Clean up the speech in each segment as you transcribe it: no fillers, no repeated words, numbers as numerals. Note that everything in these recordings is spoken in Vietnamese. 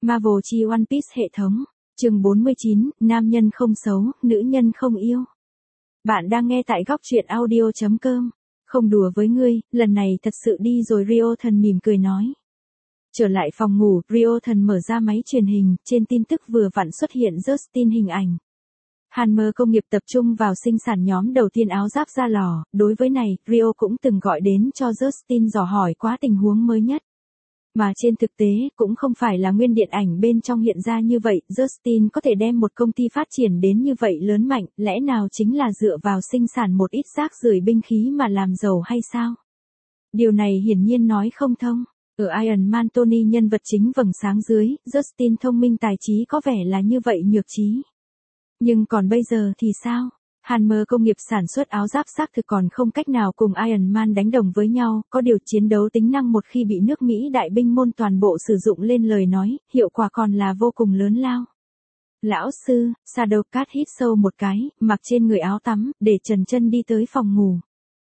Marvel chi One Piece hệ thống. Chương 49, nam nhân không xấu, nữ nhân không yêu. Bạn đang nghe tại góc truyện audio.com. Không đùa với ngươi, lần này thật sự đi rồi, Rio thần mỉm cười nói. Trở lại phòng ngủ, Rio thần mở ra máy truyền hình, trên tin tức vừa vặn xuất hiện Justin hình ảnh. Hammer công nghiệp tập trung vào sinh sản nhóm đầu tiên áo giáp ra lò, đối với này, Rio cũng từng gọi đến cho Justin dò hỏi quá tình huống mới nhất. Mà trên thực tế, cũng không phải là nguyên điện ảnh bên trong hiện ra như vậy, Justin có thể đem một công ty phát triển đến như vậy lớn mạnh, lẽ nào chính là dựa vào sinh sản một ít rác rưởi binh khí mà làm giàu hay sao? Điều này hiển nhiên nói không thông. Ở Iron Man Tony nhân vật chính vầng sáng dưới, Justin thông minh tài trí có vẻ là như vậy nhược trí. Nhưng còn bây giờ thì sao? Hammer công nghiệp sản xuất áo giáp xác thực còn không cách nào cùng Iron Man đánh đồng với nhau, có điều chiến đấu tính năng một khi bị nước Mỹ đại binh môn toàn bộ sử dụng lên lời nói, hiệu quả còn là vô cùng lớn lao. Lão sư, Shadow Cat hít sâu một cái, mặc trên người áo tắm, để trần chân đi tới phòng ngủ.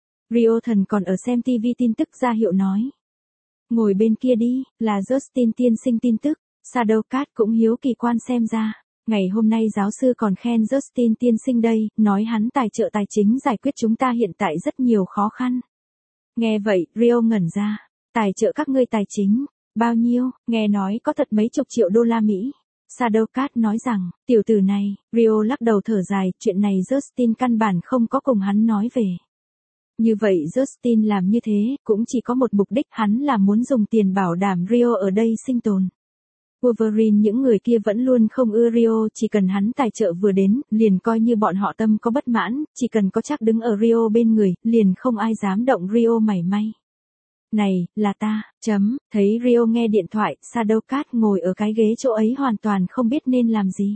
Rio thần còn ở xem TV tin tức ra hiệu nói. Ngồi bên kia đi, là Justin tiên sinh tin tức, Shadow Cat cũng hiếu kỳ quan xem ra. Ngày hôm nay giáo sư còn khen Justin tiên sinh đây, nói hắn tài trợ tài chính giải quyết chúng ta hiện tại rất nhiều khó khăn. Nghe vậy, Rio ngẩn ra. Tài trợ các ngươi tài chính, bao nhiêu, nghe nói có thật mấy chục triệu đô la Mỹ. Shadow Cat nói rằng, tiểu tử này, Rio lắc đầu thở dài, chuyện này Justin căn bản không có cùng hắn nói về. Như vậy Justin làm như thế, cũng chỉ có một mục đích, hắn là muốn dùng tiền bảo đảm Rio ở đây sinh tồn. Wolverine những người kia vẫn luôn không ưa Rio, chỉ cần hắn tài trợ vừa đến, liền coi như bọn họ tâm có bất mãn, chỉ cần có chắc đứng ở Rio bên người, liền không ai dám động Rio mảy may. Này, là ta, thấy Rio nghe điện thoại, Shadow Cat ngồi ở cái ghế chỗ ấy hoàn toàn không biết nên làm gì.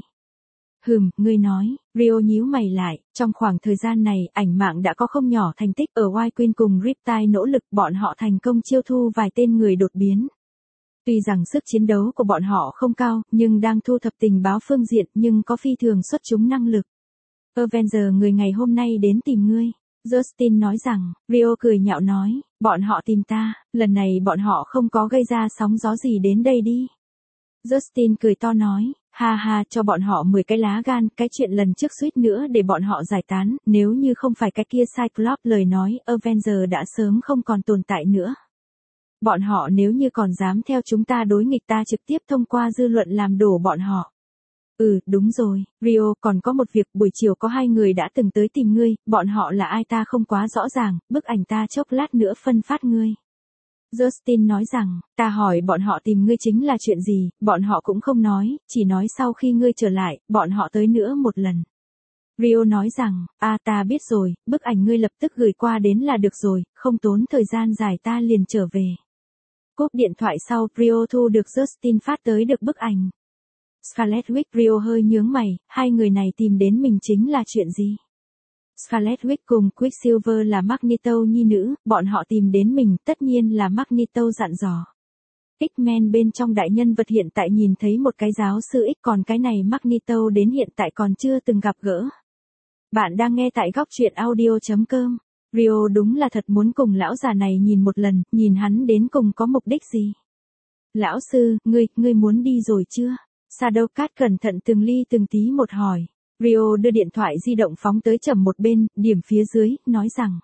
Ngươi nói, Rio nhíu mày lại, trong khoảng thời gian này, ảnh mạng đã có không nhỏ thành tích ở White Queen cùng Riptide nỗ lực bọn họ thành công chiêu thu vài tên người đột biến. Tuy rằng sức chiến đấu của bọn họ không cao, nhưng đang thu thập tình báo phương diện nhưng có phi thường xuất chúng năng lực. Avenger người ngày hôm nay đến tìm ngươi. Justin nói rằng, Rio cười nhạo nói, bọn họ tìm ta, lần này bọn họ không có gây ra sóng gió gì đến đây đi. Justin cười to nói, ha ha, cho bọn họ 10 cái lá gan, cái chuyện lần trước suýt nữa để bọn họ giải tán, nếu như không phải cái kia Cyclops lời nói, Avenger đã sớm không còn tồn tại nữa. Bọn họ nếu như còn dám theo chúng ta đối nghịch, ta trực tiếp thông qua dư luận làm đổ bọn họ. Đúng rồi, Rio, còn có một việc, buổi chiều có 2 người đã từng tới tìm ngươi, bọn họ là ai ta không quá rõ ràng, bức ảnh ta chốc lát nữa phân phát ngươi. Justin nói rằng, ta hỏi bọn họ tìm ngươi chính là chuyện gì, bọn họ cũng không nói, chỉ nói sau khi ngươi trở lại, bọn họ tới nữa một lần. Rio nói rằng, ta biết rồi, bức ảnh ngươi lập tức gửi qua đến là được rồi, không tốn thời gian dài ta liền trở về. Cúp điện thoại sau, Rio thu được Justin phát tới được bức ảnh. Scarlet Witch, Rio hơi nhướng mày, hai người này tìm đến mình chính là chuyện gì? Scarlet Witch cùng Quicksilver là Magneto nhi nữ, bọn họ tìm đến mình, tất nhiên là Magneto dặn dò. X-Men bên trong đại nhân vật hiện tại nhìn thấy một cái giáo sư X, còn cái này Magneto đến hiện tại còn chưa từng gặp gỡ. Bạn đang nghe tại góc truyện audio.com. Rio đúng là thật muốn cùng lão già này nhìn một lần, nhìn hắn đến cùng có mục đích gì. Lão sư, ngươi muốn đi rồi chưa? Shadow Cat cẩn thận từng ly từng tí một hỏi. Rio đưa điện thoại di động phóng tới trầm một bên, điểm phía dưới, nói rằng.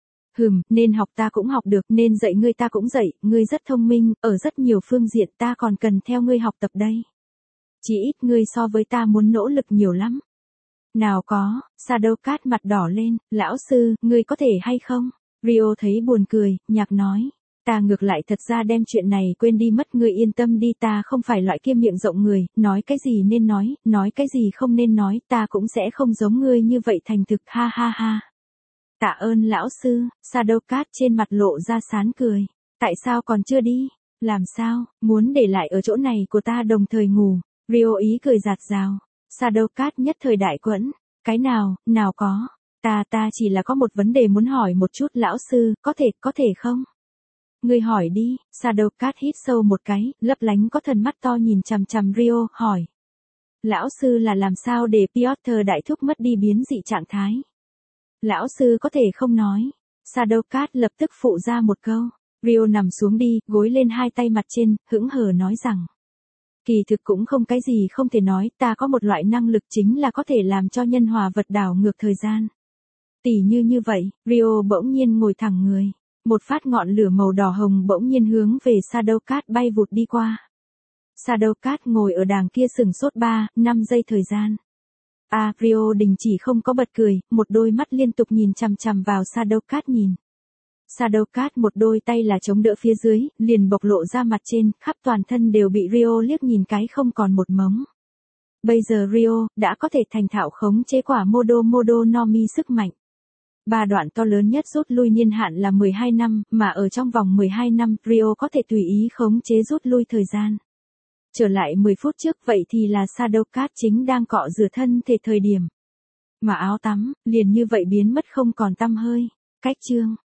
Nên học ta cũng học được, nên dạy ngươi ta cũng dạy, ngươi rất thông minh, ở rất nhiều phương diện ta còn cần theo ngươi học tập đây. Chỉ ít ngươi so với ta muốn nỗ lực nhiều lắm. Nào có, Shadow Cat mặt đỏ lên, lão sư, ngươi có thể hay không? Rio thấy buồn cười, nhạc nói. Ta ngược lại thật ra đem chuyện này quên đi mất, ngươi yên tâm đi, ta không phải loại kia miệng rộng người, nói cái gì nên nói cái gì không nên nói, ta cũng sẽ không giống ngươi như vậy thành thực, ha ha ha. Tạ ơn lão sư, Shadow Cat trên mặt lộ ra sán cười. Tại sao còn chưa đi? Làm sao, muốn để lại ở chỗ này của ta đồng thời ngủ? Rio ý cười giạt rào. Shadow Cat nhất thời đại quẫn. Cái nào có. Ta chỉ là có một vấn đề muốn hỏi một chút lão sư, có thể không? Ngươi hỏi đi, Shadow Cat hít sâu một cái, lấp lánh có thần mắt to nhìn chằm chằm Rio, hỏi. Lão sư là làm sao để Piotr đại thúc mất đi biến dị trạng thái? Lão sư có thể không nói. Shadow Cat lập tức phụ ra một câu. Rio nằm xuống đi, gối lên hai tay mặt trên, hững hờ nói rằng. Kỳ thực cũng không cái gì không thể nói, ta có một loại năng lực chính là có thể làm cho nhân hòa vật đảo ngược thời gian. Tỉ như vậy, Rio bỗng nhiên ngồi thẳng người. Một phát ngọn lửa màu đỏ hồng bỗng nhiên hướng về Shadowcat bay vụt đi qua. Shadowcat ngồi ở đàng kia sừng sốt 3-5 giây thời gian. Rio đình chỉ không có bật cười, một đôi mắt liên tục nhìn chằm chằm vào Shadowcat nhìn. Shadowcat một đôi tay là chống đỡ phía dưới, liền bộc lộ ra mặt trên, khắp toàn thân đều bị Rio liếc nhìn cái không còn một mống. Bây giờ Rio đã có thể thành thạo khống chế quả Modo no Mi sức mạnh. 3 đoạn to lớn nhất rút lui niên hạn là 12 năm, mà ở trong vòng 12 năm, Rio có thể tùy ý khống chế rút lui thời gian. Trở lại 10 phút trước vậy thì là Shadowcat chính đang cọ rửa thân thể thời điểm. Mà áo tắm, liền như vậy biến mất không còn tăm hơi. Cách chương